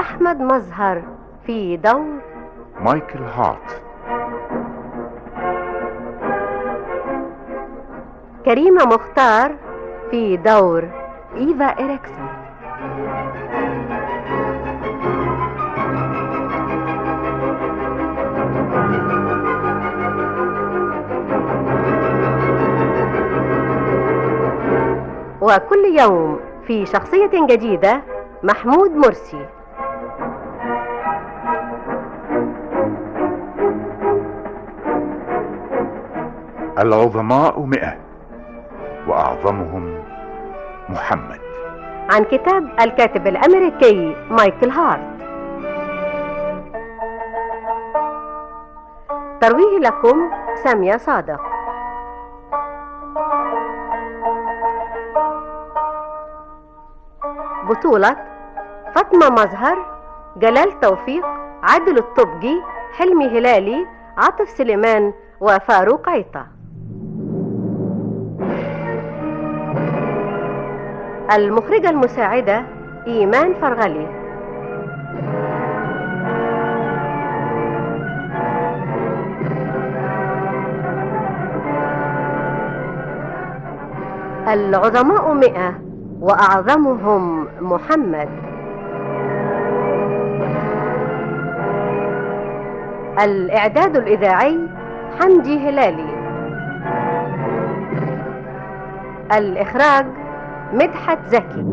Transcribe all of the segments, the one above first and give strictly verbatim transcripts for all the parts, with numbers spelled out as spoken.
أحمد مظهر في دور مايكل هارت. كريمة مختار في دور إيفا إريكسون. وكل يوم في شخصية جديدة محمود مرسي. العظماء مئة وأعظمهم محمد، عن كتاب الكاتب الأمريكي مايكل هارت. ترويه لكم سامية صادق. بطولة فاطمة مظهر، جلال توفيق، عادل الطبجي، حلمي هلالي، عاطف سليمان، وفاروق عيطة. المخرجة المساعدة إيمان فرغلي. العظماء مئة وأعظمهم محمد. الإعداد الإذاعي حمدي هلالي. الإخراج مدحت زكي.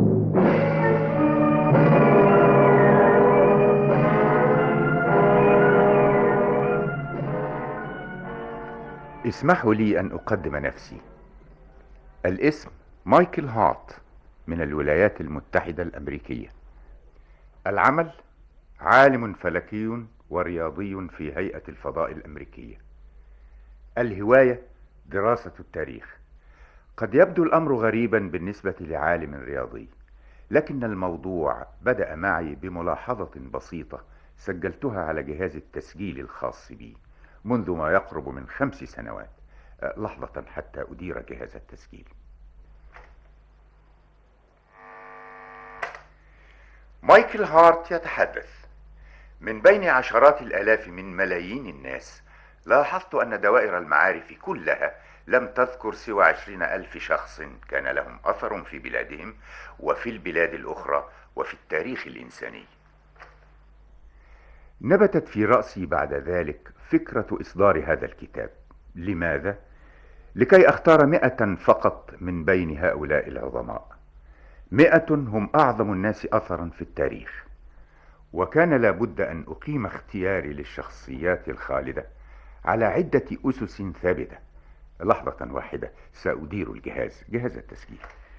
اسمحوا لي أن أقدم نفسي. الاسم مايكل هارت من الولايات المتحدة الأمريكية. العمل عالم فلكي ورياضي في هيئة الفضاء الأمريكية. الهواية دراسة التاريخ. قد يبدو الأمر غريبا بالنسبة لعالم رياضي، لكن الموضوع بدأ معي بملاحظة بسيطة سجلتها على جهاز التسجيل الخاص بي منذ ما يقرب من خمس سنوات. لحظة حتى أدير جهاز التسجيل. مايكل هارت يتحدث: من بين عشرات الآلاف من ملايين الناس، لاحظت أن دوائر المعارف كلها لم تذكر سوى عشرين ألف شخص كان لهم أثر في بلادهم وفي البلاد الأخرى وفي التاريخ الإنساني. نبتت في رأسي بعد ذلك فكرة إصدار هذا الكتاب. لماذا؟ لكي أختار مئة فقط من بين هؤلاء العظماء. مئة هم أعظم الناس أثرا في التاريخ، وكان لابد أن أقيم اختياري للشخصيات الخالدة على عدة أسس ثابتة. لحظة واحدة سأدير الجهاز جهاز التسجيل.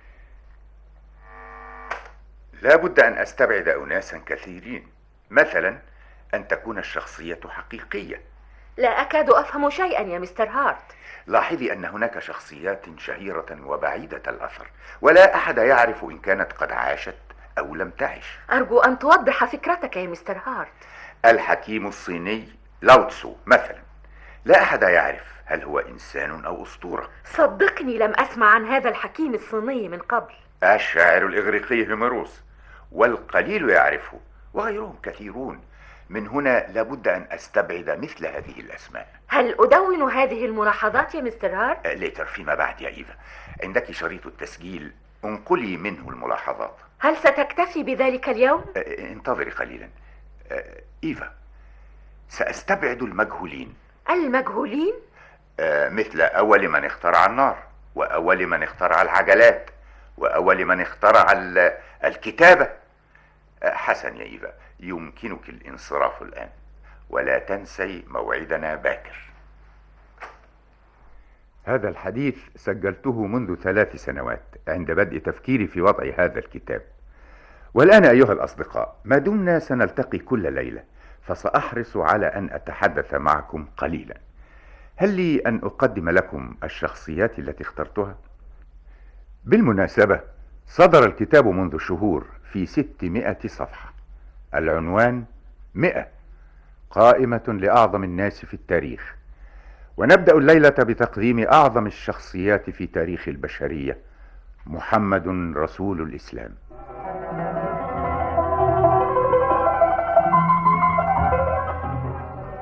لابد أن أستبعد أناسا كثيرين، مثلا أن تكون الشخصية حقيقية. لا أكاد أفهم شيئا يا مستر هارت. لاحظي أن هناك شخصيات شهيرة وبعيدة الأثر، ولا أحد يعرف إن كانت قد عاشت أو لم تعش. أرجو أن توضح فكرتك يا مستر هارت. الحكيم الصيني لاو تسو مثلا، لا أحد يعرف هل هو إنسان أو أسطورة. صدقني لم أسمع عن هذا الحكيم الصيني من قبل. الشاعر الإغريقي هوميروس، والقليل يعرفه وغيرهم كثيرون. من هنا لابد أن أستبعد مثل هذه الأسماء. هل أدون هذه الملاحظات يا مستر هارت؟ ليتر فيما بعد يا إيفا. عندك شريط التسجيل، انقلي منه الملاحظات. هل ستكتفي بذلك اليوم؟ انتظري قليلا. إيفا، سأستبعد المجهولين. المجهولين؟ مثل أول من اخترع النار، وأول من اخترع العجلات، وأول من اخترع الكتابة. حسن يا إيفا، يمكنك الانصراف الآن، ولا تنسي موعدنا باكر. هذا الحديث سجلته منذ ثلاث سنوات عند بدء تفكيري في وضع هذا الكتاب. والآن أيها الأصدقاء، ما دمنا سنلتقي كل ليلة، فسأحرص على أن أتحدث معكم قليلا. هل لي أن أقدم لكم الشخصيات التي اخترتها؟ بالمناسبة، صدر الكتاب منذ شهور في ستمائة صفحة. العنوان مئة، قائمة لأعظم الناس في التاريخ. ونبدأ الليلة بتقديم أعظم الشخصيات في تاريخ البشرية، محمد رسول الإسلام.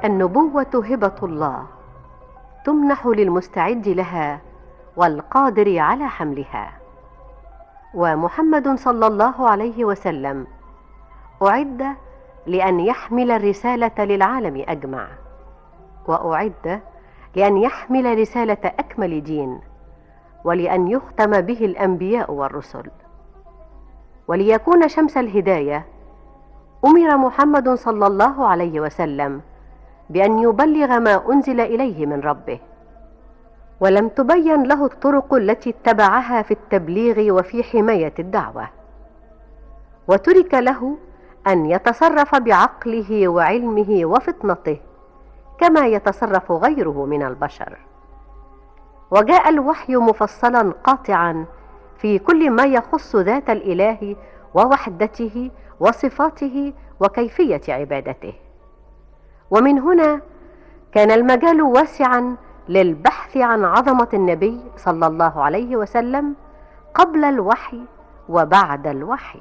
النبوة هبة الله تمنح للمستعد لها والقادر على حملها، ومحمد صلى الله عليه وسلم أعد لأن يحمل الرسالة للعالم أجمع، وأعد لأن يحمل رسالة أكمل دين، ولأن يختم به الأنبياء والرسل. وليكون شمس الهداية أمر محمد صلى الله عليه وسلم بأن يبلغ ما أنزل إليه من ربه، ولم تبين له الطرق التي اتبعها في التبليغ وفي حماية الدعوة، وترك له أن يتصرف بعقله وعلمه وفطنته كما يتصرف غيره من البشر. وجاء الوحي مفصلا قاطعا في كل ما يخص ذات الإله ووحدته وصفاته وكيفية عبادته. ومن هنا كان المجال واسعا للبحث عن عظمة النبي صلى الله عليه وسلم قبل الوحي وبعد الوحي.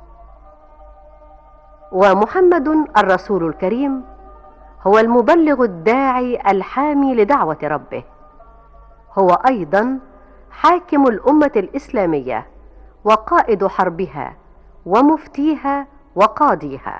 ومحمد الرسول الكريم هو المبلغ الداعي الحامي لدعوة ربه، هو أيضا حاكم الأمة الإسلامية وقائد حربها ومفتيها وقاضيها،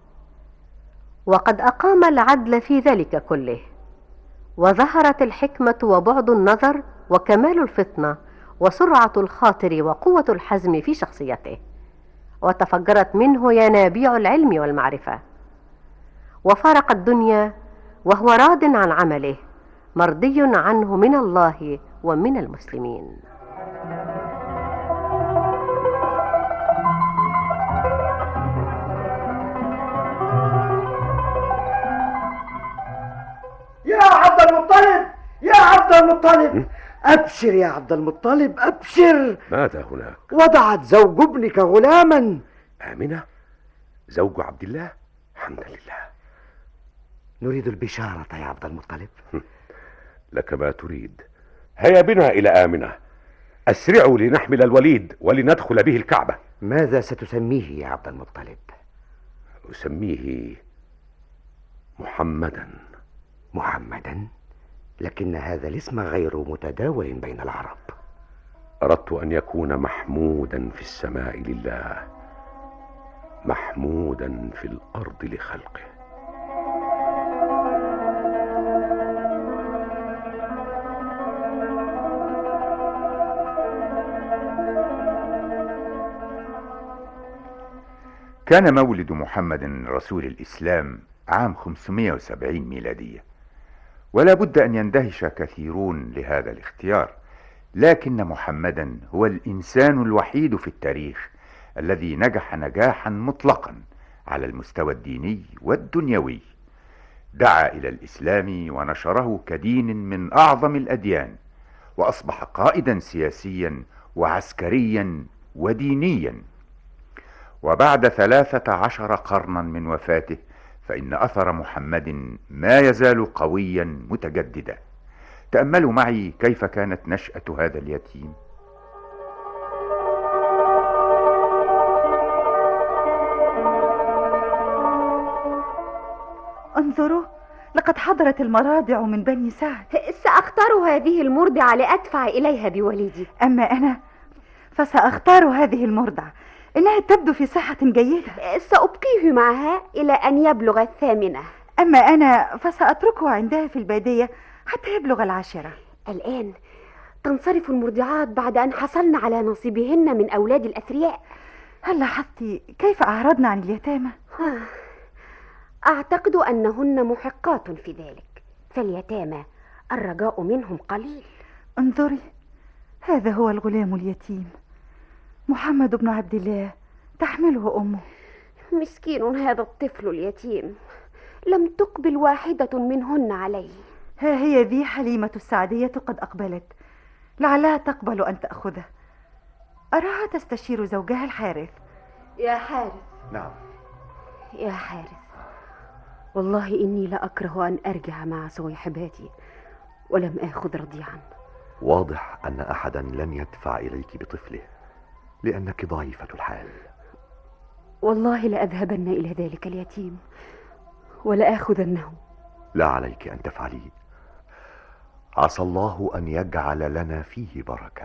وقد أقام العدل في ذلك كله، وظهرت الحكمة وبعد النظر وكمال الفطنة وسرعة الخاطر وقوة الحزم في شخصيته، وتفجرت منه ينابيع العلم والمعرفة، وفارق الدنيا وهو راض عن عمله مرضي عنه من الله ومن المسلمين. يا عبد المطلب، يا عبد المطلب، أبشر يا عبد المطلب، أبشر. ماذا هناك؟ وضعت زوج ابنك غلاما. آمنة؟ زوج عبد الله؟ الحمد لله. نريد البشارة يا عبد المطلب. لك ما تريد. هيا بنا إلى آمنة، أسرعوا لنحمل الوليد ولندخل به الكعبة. ماذا ستسميه يا عبد المطلب؟ أسميه محمدا. محمدا؟ لكن هذا الاسم غير متداول بين العرب. أردت أن يكون محمودا في السماء لله، محمودا في الأرض لخلقه. كان مولد محمد رسول الإسلام عام خمسمائة وسبعين ميلادية، ولا بد أن يندهش كثيرون لهذا الاختيار، لكن محمدا هو الإنسان الوحيد في التاريخ الذي نجح نجاحا مطلقا على المستوى الديني والدنيوي. دعا إلى الإسلام ونشره كدين من أعظم الأديان، وأصبح قائدا سياسيا وعسكريا ودينيا. وبعد ثلاثة عشر قرنا من وفاته فإن أثر محمد ما يزال قويا متجددا. تأملوا معي كيف كانت نشأة هذا اليتيم. انظروا، لقد حضرت المراضع من بني سعد. سأختار هذه المرضعة لأدفع إليها بوليدي. أما أنا فسأختار هذه المرضعة، إنها تبدو في صحة جيدة. سأبقيه معها إلى أن يبلغ الثامنة. أما أنا فسأتركه عندها في البادية حتى يبلغ العاشرة. الآن تنصرف المرضعات بعد أن حصلن على نصيبهن من أولاد الأثرياء. هل لاحظتِ كيف أعرضن عن اليتامى؟ أعتقد أنهن محقات في ذلك، فاليتامى الرجاء منهم قليل. انظري، هذا هو الغلام اليتيم محمد بن عبد الله، تحمله أمه. مسكين هذا الطفل اليتيم، لم تقبل واحدة منهن عليه. ها هي ذي حليمة السعدية قد أقبلت، لعلها تقبل أن تأخذه. أراها تستشير زوجها الحارث. يا حارث. نعم يا حارث، والله إني لأكره أن أرجع مع صويحباتي ولم آخذ رضيعا. واضح أن أحدا لن يدفع إليك بطفله لأنك ضعيفة الحال. والله لأذهبن إلى ذلك اليتيم ولآخذنه لا عليك أن تفعليه. عسى الله أن يجعل لنا فيه بركة.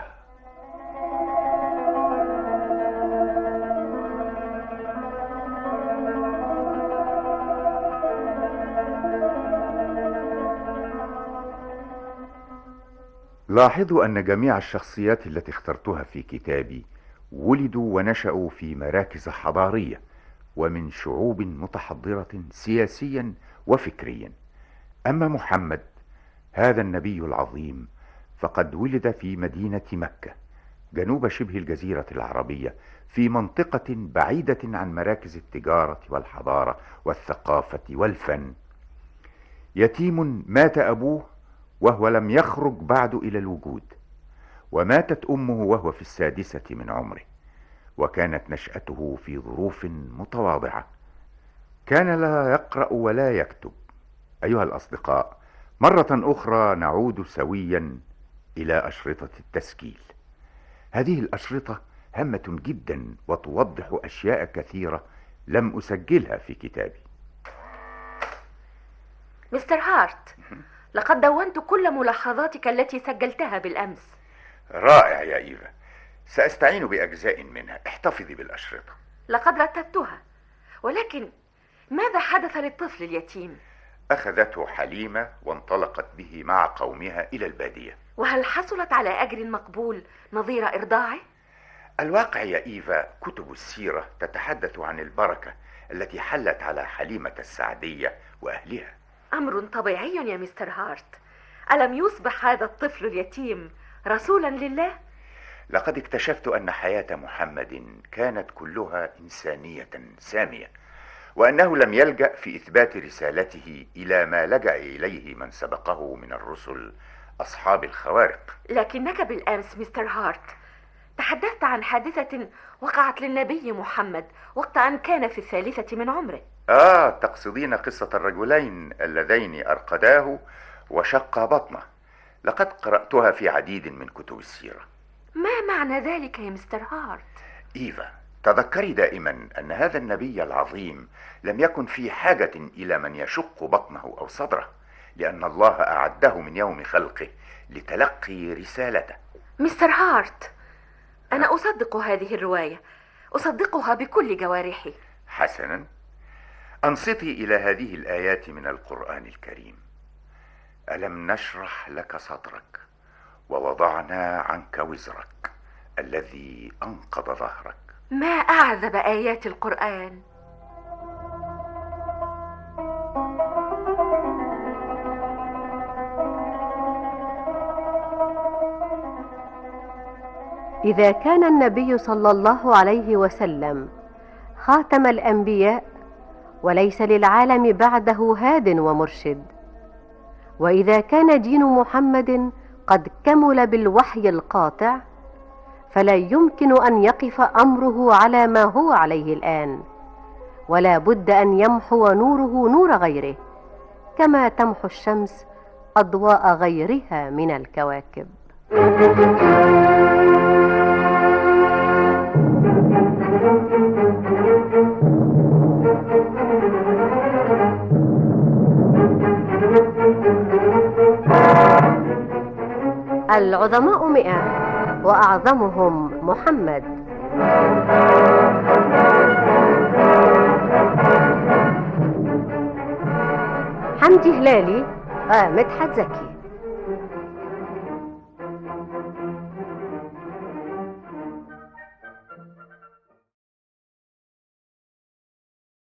لاحظوا أن جميع الشخصيات التي اخترتها في كتابي ولدوا ونشأوا في مراكز حضارية ومن شعوب متحضرة سياسيا وفكريا. أما محمد هذا النبي العظيم فقد ولد في مدينة مكة جنوب شبه الجزيرة العربية، في منطقة بعيدة عن مراكز التجارة والحضارة والثقافة والفن. يتيم مات أبوه وهو لم يخرج بعد إلى الوجود، وماتت أمه وهو في السادسة من عمره، وكانت نشأته في ظروف متواضعة. كان لا يقرأ ولا يكتب. أيها الأصدقاء، مرة أخرى نعود سويا إلى أشرطة التسجيل. هذه الأشرطة هامة جدا وتوضح أشياء كثيرة لم أسجلها في كتابي. مستر هارت، لقد دونت كل ملاحظاتك التي سجلتها بالأمس. رائع يا إيفا، سأستعين بأجزاء منها. احتفظي بالأشرطة. لقد رتبتها، ولكن ماذا حدث للطفل اليتيم؟ أخذته حليمة وانطلقت به مع قومها إلى البادية. وهل حصلت على أجر مقبول نظير إرضاعه؟ الواقع يا إيفا، كتب السيرة تتحدث عن البركة التي حلت على حليمة السعدية وأهلها. أمر طبيعي يا مستر هارت. ألم يصبح هذا الطفل اليتيم رسولا لله؟ لقد اكتشفت أن حياة محمد كانت كلها إنسانية سامية، وأنه لم يلجأ في إثبات رسالته إلى ما لجأ إليه من سبقه من الرسل أصحاب الخوارق. لكنك بالأمس مستر هارت تحدثت عن حادثة وقعت للنبي محمد وقت أن كان في الثالثة من عمره. آه، تقصدين قصة الرجلين اللذين أرقداه وشق بطنه. لقد قرأتها في عديد من كتب السيرة. ما معنى ذلك يا مستر هارت؟ إيفا، تذكري دائما أن هذا النبي العظيم لم يكن في حاجة إلى من يشق بطنه أو صدره، لأن الله أعده من يوم خلقه لتلقي رسالته. مستر هارت، أنا أصدق هذه الرواية، أصدقها بكل جوارحي. حسنا، أنصتي إلى هذه الآيات من القرآن الكريم. ألم نشرح لك صدرك ووضعنا عنك وزرك الذي أنقض ظهرك. ما أعذب آيات القرآن. إذا كان النبي صلى الله عليه وسلم خاتم الأنبياء وليس للعالم بعده هاد ومرشد، وإذا كان دين محمد قد كمل بالوحي القاطع، فلا يمكن أن يقف أمره على ما هو عليه الآن، ولا بد أن يمحو نوره نور غيره، كما تمحو الشمس أضواء غيرها من الكواكب. العظماء مئة وأعظمهم محمد. حمدي هلالي ومدحت زكي.